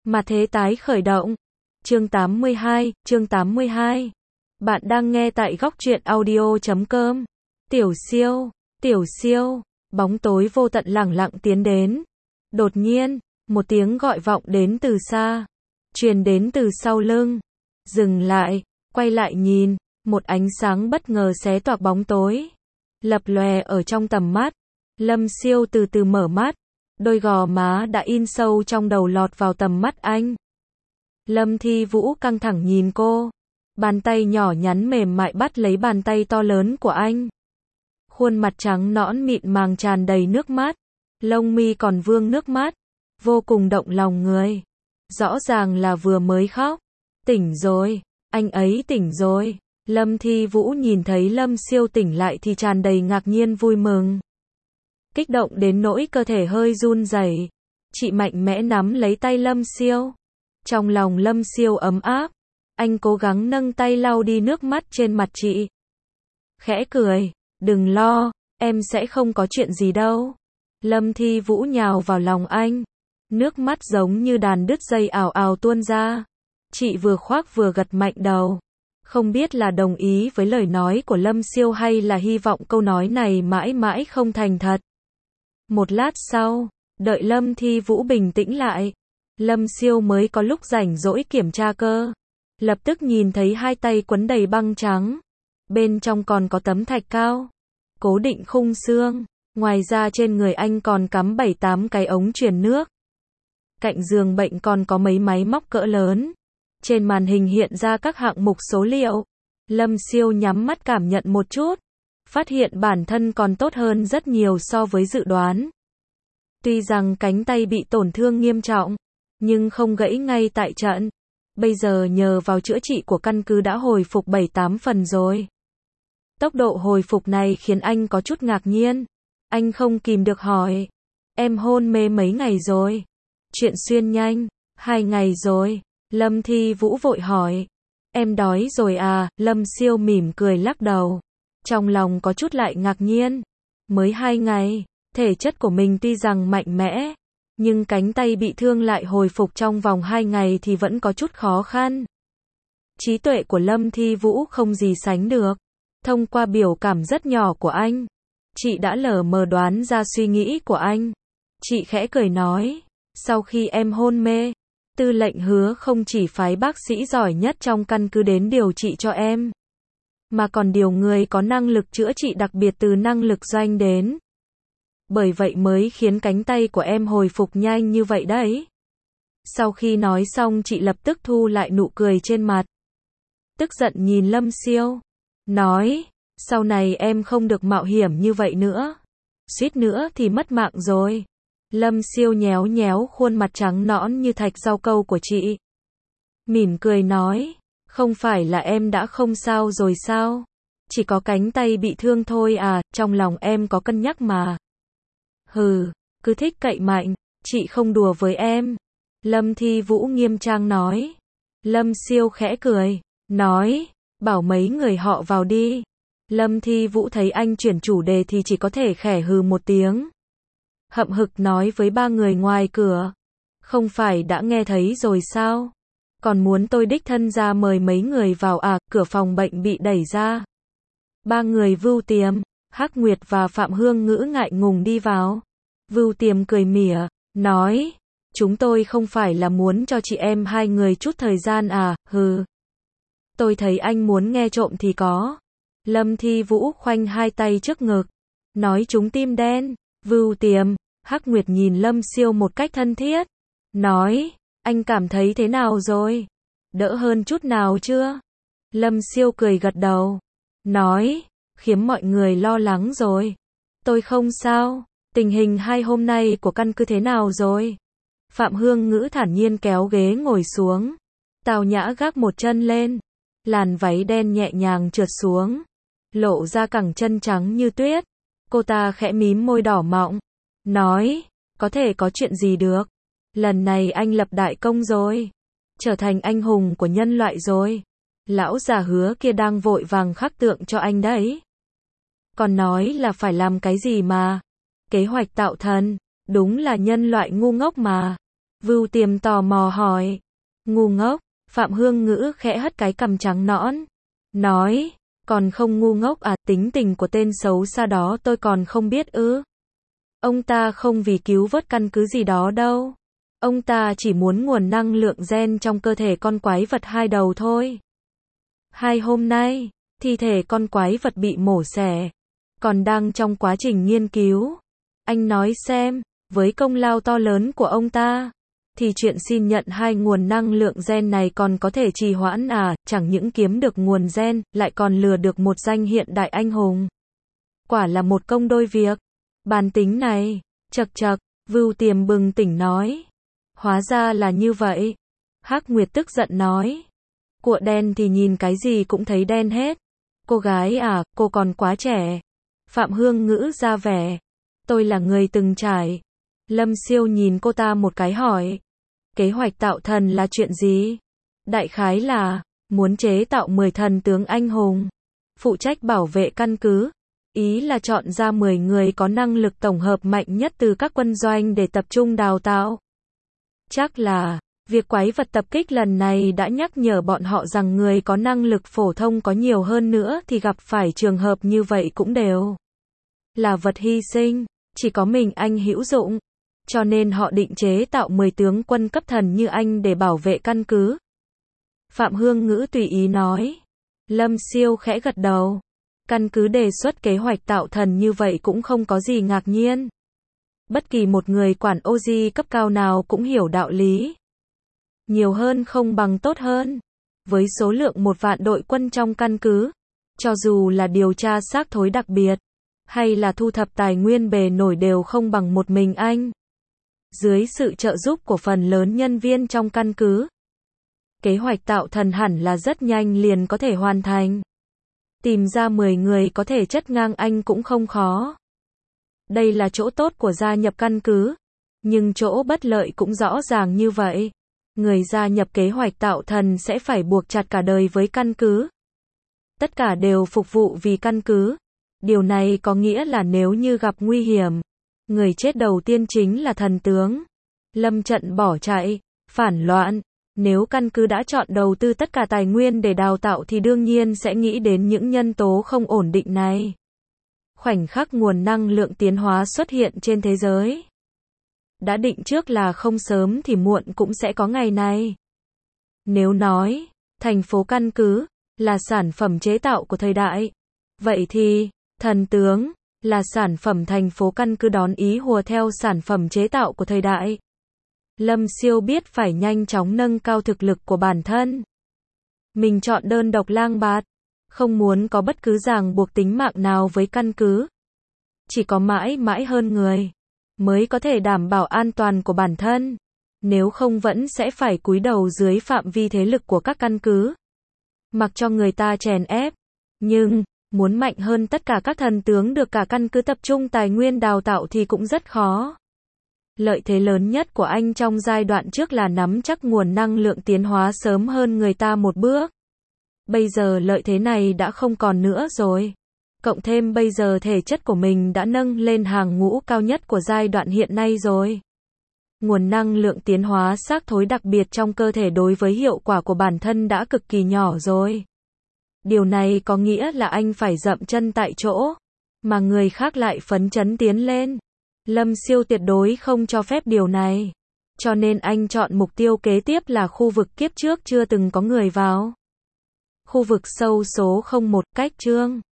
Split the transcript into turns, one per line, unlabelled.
Mà thế tái khởi động. Chương 82. Bạn đang nghe tại góc truyện audio.com. Tiểu siêu, bóng tối vô tận lẳng lặng tiến đến. Đột nhiên, một tiếng gọi vọng đến từ xa, truyền đến từ sau lưng. Dừng lại, quay lại nhìn, một ánh sáng bất ngờ xé toạc bóng tối, lập lòe ở trong tầm mắt. Lâm Siêu từ từ mở mắt, đôi gò má đã in sâu trong đầu lọt vào tầm mắt anh. Lâm Thi Vũ căng thẳng nhìn cô, bàn tay nhỏ nhắn mềm mại bắt lấy bàn tay to lớn của anh. Khuôn mặt trắng nõn mịn màng tràn đầy nước mắt, lông mi còn vương nước mắt, vô cùng động lòng người. Rõ ràng là vừa mới khóc. Tỉnh rồi, anh ấy tỉnh rồi. Lâm Thi Vũ nhìn thấy Lâm Siêu tỉnh lại thì tràn đầy ngạc nhiên vui mừng. Kích động đến nỗi cơ thể hơi run rẩy. Chị mạnh mẽ nắm lấy tay Lâm Siêu. Trong lòng Lâm Siêu ấm áp, anh cố gắng nâng tay lau đi nước mắt trên mặt chị. Khẽ cười, đừng lo, em sẽ không có chuyện gì đâu. Lâm Thi Vũ nhào vào lòng anh, nước mắt giống như đàn đứt dây ào ào tuôn ra. Chị vừa khoác vừa gật mạnh đầu. Không biết là đồng ý với lời nói của Lâm Siêu hay là hy vọng câu nói này mãi mãi không thành thật. Một lát sau, đợi Lâm Thi Vũ bình tĩnh lại, Lâm Siêu mới có lúc rảnh rỗi kiểm tra cơ. Lập tức nhìn thấy hai tay quấn đầy băng trắng. Bên trong còn có tấm thạch cao, cố định khung xương. Ngoài ra trên người anh còn cắm 7-8 cái ống truyền nước. Cạnh giường bệnh còn có mấy máy móc cỡ lớn. Trên màn hình hiện ra các hạng mục số liệu. Lâm Siêu nhắm mắt cảm nhận một chút, phát hiện bản thân còn tốt hơn rất nhiều so với dự đoán. Tuy rằng cánh tay bị tổn thương nghiêm trọng, nhưng không gãy ngay tại trận. Bây giờ nhờ vào chữa trị của căn cứ đã hồi phục 7-8 phần rồi. Tốc độ hồi phục này khiến anh có chút ngạc nhiên. Anh không kìm được hỏi, em hôn mê mấy ngày rồi? Chuyện xuyên nhanh, 2 ngày rồi. Lâm Thi Vũ vội hỏi, em đói rồi à? Lâm Siêu mỉm cười lắc đầu. Trong lòng có chút lại ngạc nhiên. Mới 2 ngày, thể chất của mình tuy rằng mạnh mẽ, nhưng cánh tay bị thương lại hồi phục trong vòng 2 ngày thì vẫn có chút khó khăn. Trí tuệ của Lâm Thi Vũ không gì sánh được. Thông qua biểu cảm rất nhỏ của anh, chị đã lờ mờ đoán ra suy nghĩ của anh. Chị khẽ cười nói, sau khi em hôn mê, tư lệnh hứa không chỉ phái bác sĩ giỏi nhất trong căn cứ đến điều trị cho em, mà còn điều người có năng lực chữa trị đặc biệt từ năng lực doanh đến. Bởi vậy mới khiến cánh tay của em hồi phục nhanh như vậy đấy. Sau khi nói xong chị lập tức thu lại nụ cười trên mặt. Tức giận nhìn Lâm Siêu, nói, sau này em không được mạo hiểm như vậy nữa. Suýt nữa thì mất mạng rồi. Lâm Siêu nhéo nhéo khuôn mặt trắng nõn như thạch rau câu của chị. Mỉm cười nói, không phải là em đã không sao rồi sao? Chỉ có cánh tay bị thương thôi à, trong lòng em có cân nhắc mà. Hừ, cứ thích cậy mạnh, chị không đùa với em. Lâm Thi Vũ nghiêm trang nói. Lâm Siêu khẽ cười, nói, bảo mấy người họ vào đi. Lâm Thi Vũ thấy anh chuyển chủ đề thì chỉ có thể khẽ hừ một tiếng. Hậm hực nói với 3 người ngoài cửa, không phải đã nghe thấy rồi sao? Còn muốn tôi đích thân ra mời mấy người vào à? Cửa phòng bệnh bị đẩy ra. 3 người Vưu Tiềm, Hắc Nguyệt và Phạm Hương Ngữ ngại ngùng đi vào. Vưu Tiềm cười mỉa, nói, chúng tôi không phải là muốn cho chị em 2 người chút thời gian à? Hừ. Tôi thấy anh muốn nghe trộm thì có. Lâm Thi Vũ khoanh 2 tay trước ngực, nói chúng tim đen. Vưu Tiềm, Hắc Nguyệt nhìn Lâm Siêu một cách thân thiết, nói, anh cảm thấy thế nào rồi? Đỡ hơn chút nào chưa? Lâm Siêu cười gật đầu, nói, khiến mọi người lo lắng rồi. Tôi không sao. Tình hình 2 hôm nay của căn cứ thế nào rồi? Phạm Hương Ngữ thản nhiên kéo ghế ngồi xuống. Tào Nhã gác một chân lên. Làn váy đen nhẹ nhàng trượt xuống, lộ ra cẳng chân trắng như tuyết. Cô ta khẽ mím môi đỏ mọng, nói, có thể có chuyện gì được. Lần này anh lập đại công rồi. Trở thành anh hùng của nhân loại rồi. Lão già Hứa kia đang vội vàng khắc tượng cho anh đấy. Còn nói là phải làm cái gì mà. Kế hoạch tạo thần, đúng là nhân loại ngu ngốc mà. Vưu Tiềm tò mò hỏi. Ngu ngốc, Phạm Hương Ngữ khẽ hất cái cằm trắng nõn. Nói, còn không ngu ngốc à, tính tình của tên xấu xa đó tôi còn không biết ư. Ông ta không vì cứu vớt căn cứ gì đó đâu. Ông ta chỉ muốn nguồn năng lượng gen trong cơ thể con quái vật hai đầu thôi. 2 hôm nay, thi thể con quái vật bị mổ xẻ, còn đang trong quá trình nghiên cứu. Anh nói xem, với công lao to lớn của ông ta, thì chuyện xin nhận 2 nguồn năng lượng gen này còn có thể trì hoãn à, chẳng những kiếm được nguồn gen, lại còn lừa được một danh hiện đại anh hùng. Quả là một công đôi việc. Bàn tính này, chậc chậc, Vưu Tiềm bừng tỉnh nói. Hóa ra là như vậy. Hắc Nguyệt tức giận nói. Cụa đen thì nhìn cái gì cũng thấy đen hết. Cô gái à, cô còn quá trẻ. Phạm Hương Ngữ ra vẻ. Tôi là người từng trải. Lâm Siêu nhìn cô ta một cái hỏi. Kế hoạch tạo thần là chuyện gì? Đại khái là, muốn chế tạo 10 thần tướng anh hùng. Phụ trách bảo vệ căn cứ. Ý là chọn ra 10 người có năng lực tổng hợp mạnh nhất từ các quân doanh để tập trung đào tạo. Chắc là, việc quái vật tập kích lần này đã nhắc nhở bọn họ rằng người có năng lực phổ thông có nhiều hơn nữa thì gặp phải trường hợp như vậy cũng đều là vật hy sinh, chỉ có mình anh hữu dụng. Cho nên họ định chế tạo 10 tướng quân cấp thần như anh để bảo vệ căn cứ. Phạm Hương Ngữ tùy ý nói. Lâm Siêu khẽ gật đầu. Căn cứ đề xuất kế hoạch tạo thần như vậy cũng không có gì ngạc nhiên. Bất kỳ một người quản Oji cấp cao nào cũng hiểu đạo lý. Nhiều hơn không bằng tốt hơn. Với số lượng 1 vạn đội quân trong căn cứ, cho dù là điều tra xác thối đặc biệt, hay là thu thập tài nguyên bề nổi đều không bằng một mình anh. Dưới sự trợ giúp của phần lớn nhân viên trong căn cứ, kế hoạch tạo thần hẳn là rất nhanh liền có thể hoàn thành. Tìm ra 10 người có thể chất ngang anh cũng không khó. Đây là chỗ tốt của gia nhập căn cứ. Nhưng chỗ bất lợi cũng rõ ràng như vậy. Người gia nhập kế hoạch tạo thần sẽ phải buộc chặt cả đời với căn cứ. Tất cả đều phục vụ vì căn cứ. Điều này có nghĩa là nếu như gặp nguy hiểm, người chết đầu tiên chính là thần tướng. Lâm trận bỏ chạy, phản loạn. Nếu căn cứ đã chọn đầu tư tất cả tài nguyên để đào tạo thì đương nhiên sẽ nghĩ đến những nhân tố không ổn định này. Khoảnh khắc nguồn năng lượng tiến hóa xuất hiện trên thế giới. Đã định trước là không sớm thì muộn cũng sẽ có ngày này. Nếu nói, thành phố căn cứ, là sản phẩm chế tạo của thời đại, vậy thì, thần tướng, là sản phẩm thành phố căn cứ đón ý hùa theo sản phẩm chế tạo của thời đại. Lâm Siêu biết phải nhanh chóng nâng cao thực lực của bản thân. Mình chọn đơn độc lang bạt, không muốn có bất cứ ràng buộc tính mạng nào với căn cứ. Chỉ có mãi mãi hơn người, mới có thể đảm bảo an toàn của bản thân. Nếu không vẫn sẽ phải cúi đầu dưới phạm vi thế lực của các căn cứ. Mặc cho người ta chèn ép. Nhưng, muốn mạnh hơn tất cả các thần tướng được cả căn cứ tập trung tài nguyên đào tạo thì cũng rất khó. Lợi thế lớn nhất của anh trong giai đoạn trước là nắm chắc nguồn năng lượng tiến hóa sớm hơn người ta một bước. Bây giờ lợi thế này đã không còn nữa rồi. Cộng thêm bây giờ thể chất của mình đã nâng lên hàng ngũ cao nhất của giai đoạn hiện nay rồi. Nguồn năng lượng tiến hóa xác thối đặc biệt trong cơ thể đối với hiệu quả của bản thân đã cực kỳ nhỏ rồi. Điều này có nghĩa là anh phải dậm chân tại chỗ, mà người khác lại phấn chấn tiến lên. Lâm Siêu tuyệt đối không cho phép điều này. Cho nên anh chọn mục tiêu kế tiếp là khu vực kiếp trước chưa từng có người vào. Khu vực sâu số 01, cách chương